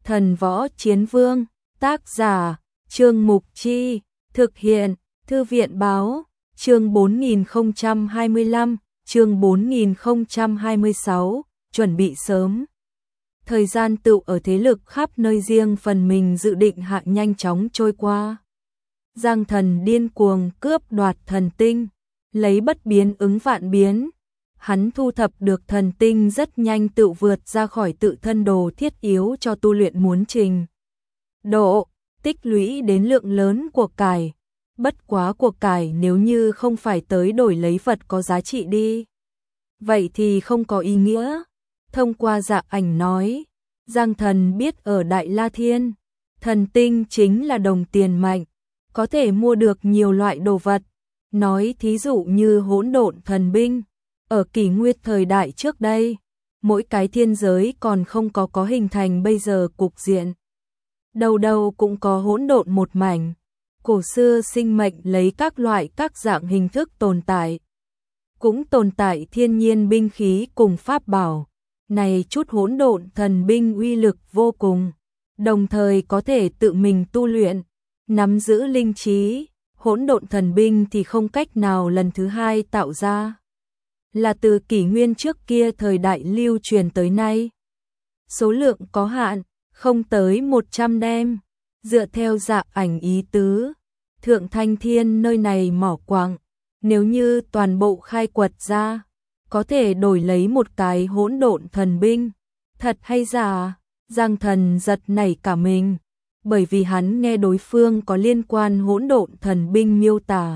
Thần Võ Chiến Vương, tác giả, Trương Mục Chi, thực hiện, Thư viện báo, chương 4025, chương 4026, chuẩn bị sớm. Thời gian tựu ở thế lực khắp nơi riêng phần mình dự định hạ nhanh chóng trôi qua. Giang Thần điên cuồng cướp đoạt thần tinh, lấy bất biến ứng vạn biến. Hắn thu thập được thần tinh rất nhanh tựu vượt ra khỏi tự thân đồ thiết yếu cho tu luyện muốn trình độ, tích lũy đến lượng lớn của cải. Bất quá của cải nếu như không phải tới đổi lấy vật có giá trị đi, vậy thì không có ý nghĩa. Thông qua Dạ Ảnh nói, Giang Thần biết ở Đại La Thiên, thần tinh chính là đồng tiền mạnh, có thể mua được nhiều loại đồ vật. Nói thí dụ như hỗn độn thần binh, ở kỷ nguyên thời đại trước đây, mỗi cái thiên giới còn không có hình thành bây giờ cục diện. Đầu đầu cũng có hỗn độn một mảnh, cổ xưa sinh mệnh lấy các dạng hình thức tồn tại. Cũng tồn tại thiên nhiên binh khí cùng pháp bảo. Này chút hỗn độn thần binh uy lực vô cùng, đồng thời có thể tự mình tu luyện, nắm giữ linh trí. Hỗn độn thần binh thì không cách nào lần thứ hai tạo ra, là từ kỷ nguyên trước kia thời đại lưu truyền tới nay. Số lượng có hạn, không tới 100 đem. Dựa theo Dạ Ảnh ý tứ, Thượng Thanh Thiên nơi này mỏ quặng, nếu như toàn bộ khai quật ra, có thể đổi lấy một cái hỗn độn thần binh. Thật hay giả? Giang Thần giật nảy cả mình, bởi vì hắn nghe đối phương có liên quan hỗn độn thần binh miêu tả.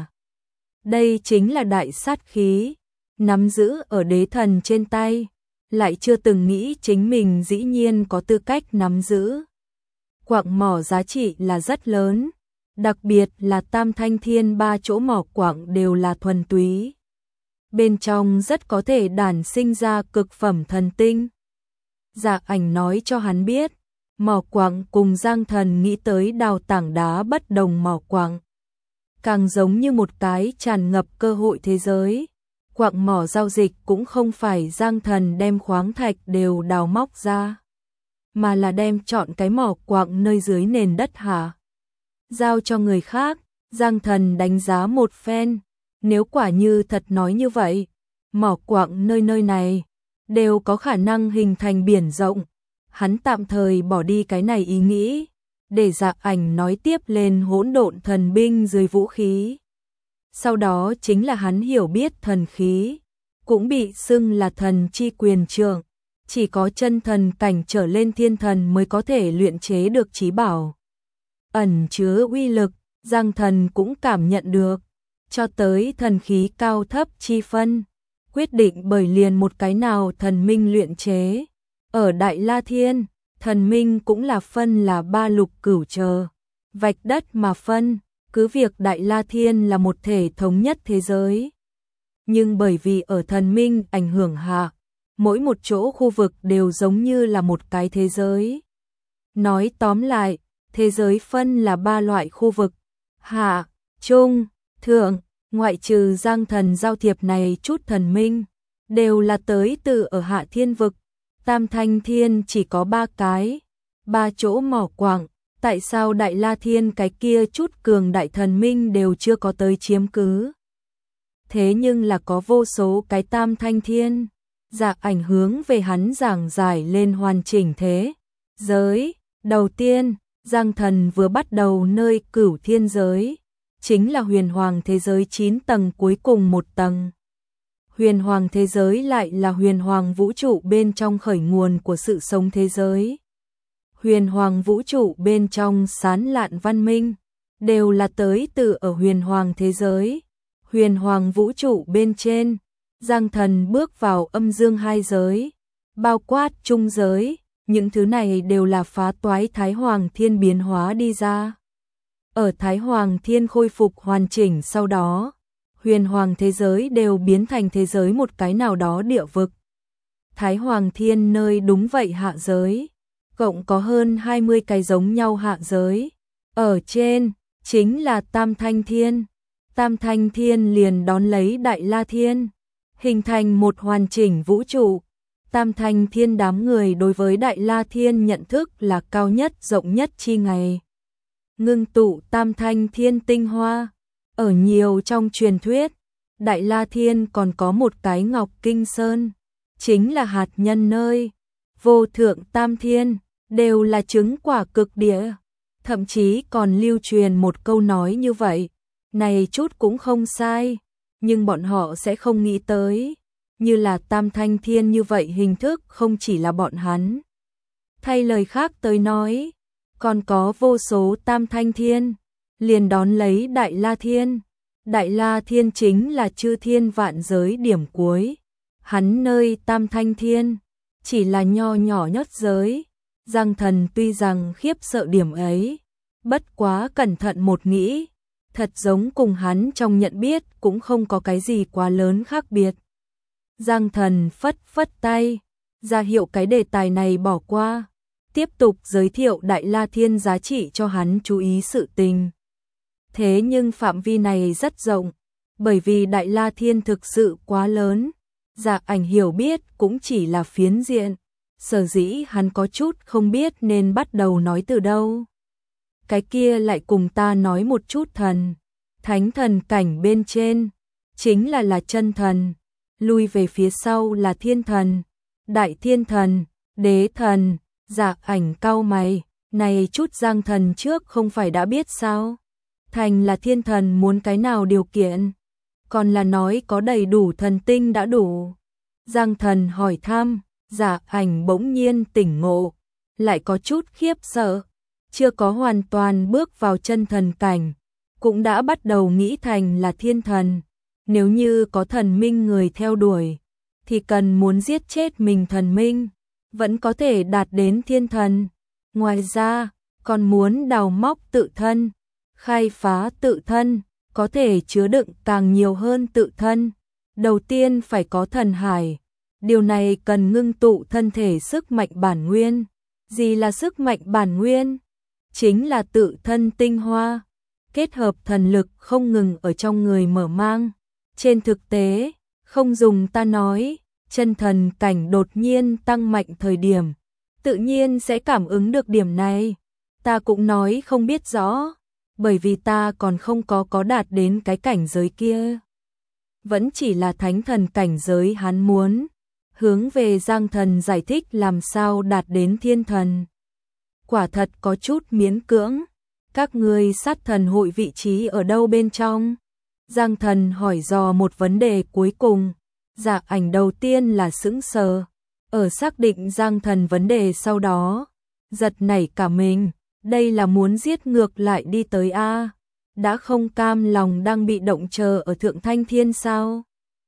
Đây chính là đại sát khí, nắm giữ ở đế thần trên tay, lại chưa từng nghĩ chính mình dĩ nhiên có tư cách nắm giữ. Quặng mỏ giá trị là rất lớn, đặc biệt là Tam Thanh Thiên 3 chỗ mỏ quặng đều là thuần túy. Bên trong rất có thể đản sinh ra cực phẩm thần tinh. Dạ Ảnh nói cho hắn biết, mỏ quặng cùng Giang Thần nghĩ tới đào tảng đá bất đồng. Mỏ quặng càng giống như một cái tràn ngập cơ hội thế giới. Quặng mỏ giao dịch cũng không phải Giang Thần đem khoáng thạch đều đào móc ra, mà là đem chọn cái mỏ quặng nơi dưới nền đất hạ giao cho người khác. Giang Thần đánh giá một phen, nếu quả như thật nói như vậy, mỏ quặng nơi này đều có khả năng hình thành biển rộng. Hắn tạm thời bỏ đi cái này ý nghĩ, để Dạ Ảnh nói tiếp lên hỗn độn thần binh dưới vũ khí. Sau đó chính là hắn hiểu biết thần khí, cũng bị xưng là thần chi quyền trượng, chỉ có chân thần cảnh trở lên thiên thần mới có thể luyện chế được chí bảo. Ẩn chứa uy lực, Giang Thần cũng cảm nhận được, cho tới thần khí cao thấp chi phân, quyết định bởi liền một cái nào thần minh luyện chế. Ở Đại La Thiên, thần minh cũng là phân là 3 lục cửu chờ, vạch đất mà phân, cứ việc Đại La Thiên là một thể thống nhất thế giới. Nhưng bởi vì ở thần minh ảnh hưởng hạ, mỗi một chỗ khu vực đều giống như là một cái thế giới. Nói tóm lại, thế giới phân là 3 loại khu vực, hạ, trung, thượng, ngoại trừ Giang Thần giao thiệp này chút thần minh, đều là tới từ ở hạ thiên vực. Tam Thanh Thiên chỉ có 3 cái, 3 chỗ mỏ quặng, tại sao Đại La Thiên cái kia chút cường đại thần minh đều chưa có tới chiếm cứ? Thế nhưng là có vô số cái Tam Thanh Thiên. Dạ Ảnh hướng về hắn giảng giải lên hoàn chỉnh thế giới. Đầu tiên, Giang Thần vừa bắt đầu nơi Cửu Thiên giới, chính là huyền hoàng thế giới 9 tầng cuối cùng một tầng. Huyền hoàng thế giới lại là huyền hoàng vũ trụ bên trong khởi nguồn của sự sống thế giới. Huyền hoàng vũ trụ bên trong sán lạn văn minh, đều là tới từ ở huyền hoàng thế giới. Huyền hoàng vũ trụ bên trên, Giang Thần bước vào âm dương 2 giới, bao quát trung giới, những thứ này đều là phá toái Thái Hoàng Thiên biến hóa đi ra. Ở Thái Hoàng Thiên khôi phục hoàn chỉnh sau đó, huyền hoàng thế giới đều biến thành thế giới một cái nào đó địa vực. Thái Hoàng Thiên nơi đúng vậy hạ giới, cộng có hơn 20 cái giống nhau hạ giới. Ở trên, chính là Tam Thanh Thiên. Tam Thanh Thiên liền đón lấy Đại La Thiên, hình thành một hoàn chỉnh vũ trụ. Tam Thanh Thiên đám người đối với Đại La Thiên nhận thức là cao nhất rộng nhất chi ngày. Ngưng tụ Tam Thanh Thiên tinh hoa. Ở nhiều trong truyền thuyết, Đại La Thiên còn có một cái Ngọc Kinh Sơn, chính là hạt nhân nơi vô thượng Tam Thiên, đều là chứng quả cực địa. Thậm chí còn lưu truyền một câu nói như vậy, này chút cũng không sai, nhưng bọn họ sẽ không nghĩ tới, như là Tam Thanh Thiên như vậy hình thức không chỉ là bọn hắn. Thay lời khác tới nói, còn có vô số Tam Thanh Thiên, liền đón lấy Đại La Thiên. Đại La Thiên chính là chư thiên vạn giới điểm cuối. Hắn nơi Tam Thanh Thiên, chỉ là nho nhỏ nhất giới. Giang Thần tuy rằng khiếp sợ điểm ấy, bất quá cẩn thận một nghĩ, thật giống cùng hắn trong nhận biết cũng không có cái gì quá lớn khác biệt. Giang Thần phất phất tay, ra hiệu cái đề tài này bỏ qua, tiếp tục giới thiệu Đại La Thiên giá trị cho hắn chú ý sự tình. Thế nhưng phạm vi này rất rộng, bởi vì Đại La Thiên thực sự quá lớn, Dạ Ảnh hiểu biết cũng chỉ là phiến diện, sở dĩ hắn có chút không biết nên bắt đầu nói từ đâu. Cái kia lại cùng ta nói một chút thần, thánh thần cảnh bên trên, chính là chân thần, lui về phía sau là thiên thần, đại thiên thần, đế thần. Dạ Ảnh cau mày, này chút Giang Thần trước không phải đã biết sao? Thành là thiên thần muốn cái nào điều kiện? Còn là nói có đầy đủ thần tinh đã đủ. Giang Thần hỏi thăm, Dạ Ảnh bỗng nhiên tỉnh ngộ, lại có chút khiếp sợ, chưa có hoàn toàn bước vào chân thần cảnh, cũng đã bắt đầu nghĩ thành là thiên thần. Nếu như có thần minh người theo đuổi, thì cần muốn giết chết mình thần minh, vẫn có thể đạt đến thiên thần. Ngoài ra, còn muốn đào móc tự thân, khai phá tự thân, có thể chứa đựng càng nhiều hơn tự thân. Đầu tiên phải có thần hải, điều này cần ngưng tụ thân thể sức mạnh bản nguyên. Gì là sức mạnh bản nguyên? Chính là tự thân tinh hoa, kết hợp thần lực không ngừng ở trong người mở mang. Trên thực tế, không dùng ta nói, chân thần cảnh đột nhiên tăng mạnh thời điểm, tự nhiên sẽ cảm ứng được điểm này. Ta cũng nói không biết rõ, bởi vì ta còn không có đạt đến cái cảnh giới kia. Vẫn chỉ là thánh thần cảnh giới hắn muốn. Hướng về Giang Thần giải thích làm sao đạt đến thiên thần. Quả thật có chút miễn cưỡng. Các ngươi sát thần hội vị trí ở đâu bên trong? Giang Thần hỏi dò một vấn đề cuối cùng. Dạ Ảnh đầu tiên là sững sờ, ở xác định Giang Thần vấn đề sau đó, giật nảy cả mình, đây là muốn giết ngược lại đi tới a, đã không cam lòng đang bị động chờ ở Thượng Thanh Thiên sao?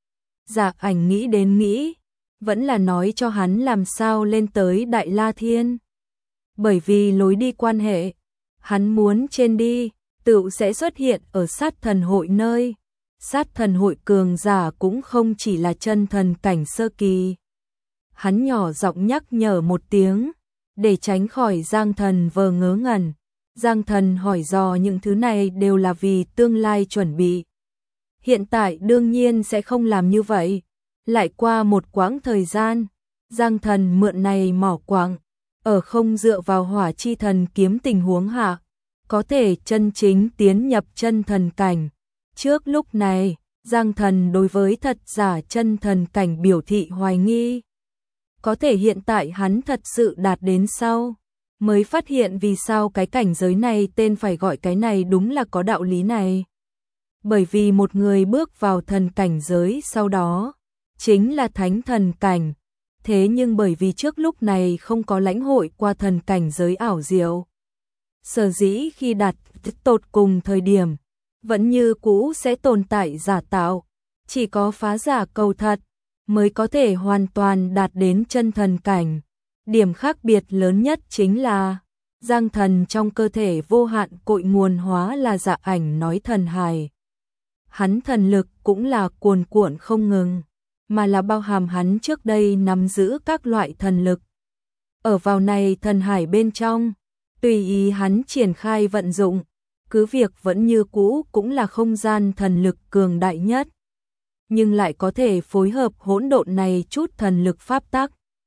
Dạ Ảnh nghĩ đến nghĩ, vẫn là nói cho hắn làm sao lên tới Đại La Thiên. Bởi vì lối đi quan hệ, hắn muốn trên đi, tựu sẽ xuất hiện ở sát thần hội nơi. Sát thần hội cường giả cũng không chỉ là chân thần cảnh sơ kỳ. Hắn nhỏ giọng nhắc nhở một tiếng, để tránh khỏi Giang Thần vờ ngớ ngẩn. Giang Thần hỏi dò những thứ này đều là vì tương lai chuẩn bị. Hiện tại đương nhiên sẽ không làm như vậy. Lại qua một quãng thời gian, Giang Thần mượn này mỏ quặng, ở không dựa vào hỏa chi thần kiếm tình huống hạ, có thể chân chính tiến nhập chân thần cảnh. Trước lúc này, Giang Thần đối với thật giả chân thần cảnh biểu thị hoài nghi. Có thể hiện tại hắn thật sự đạt đến sau, mới phát hiện vì sao cái cảnh giới này tên phải gọi cái này đúng là có đạo lý này. Bởi vì một người bước vào thần cảnh giới sau đó, chính là thánh thần cảnh. Thế nhưng bởi vì trước lúc này không có lãnh hội qua thần cảnh giới ảo diệu, sở dĩ khi đạt tột cùng thời điểm, vẫn như cũ sẽ tồn tại giả tạo, chỉ có phá giả cầu thật mới có thể hoàn toàn đạt đến chân thần cảnh. Điểm khác biệt lớn nhất chính là Giang Thần trong cơ thể vô hạn cội nguồn hóa là Dạ Ảnh nói thần hải. Hắn thần lực cũng là cuồn cuộn không ngừng, mà là bao hàm hắn trước đây nắm giữ các loại thần lực. Ở vào này thần hải bên trong, tùy ý hắn triển khai vận dụng, cứ việc vẫn như cũ cũng là không gian thần lực cường đại nhất, nhưng lại có thể phối hợp hỗn độn này chút thần lực pháp tắc,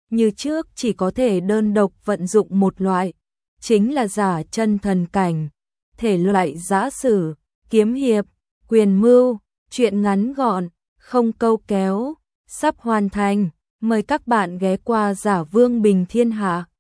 như trước chỉ có thể đơn độc vận dụng một loại, chính là giả chân thần cảnh, thể loại giã sử, kiếm hiệp, quyền mưu, truyện ngắn gọn, không câu kéo, sắp hoàn thành, mời các bạn ghé qua Giả Vương Bình Thiên Hạ.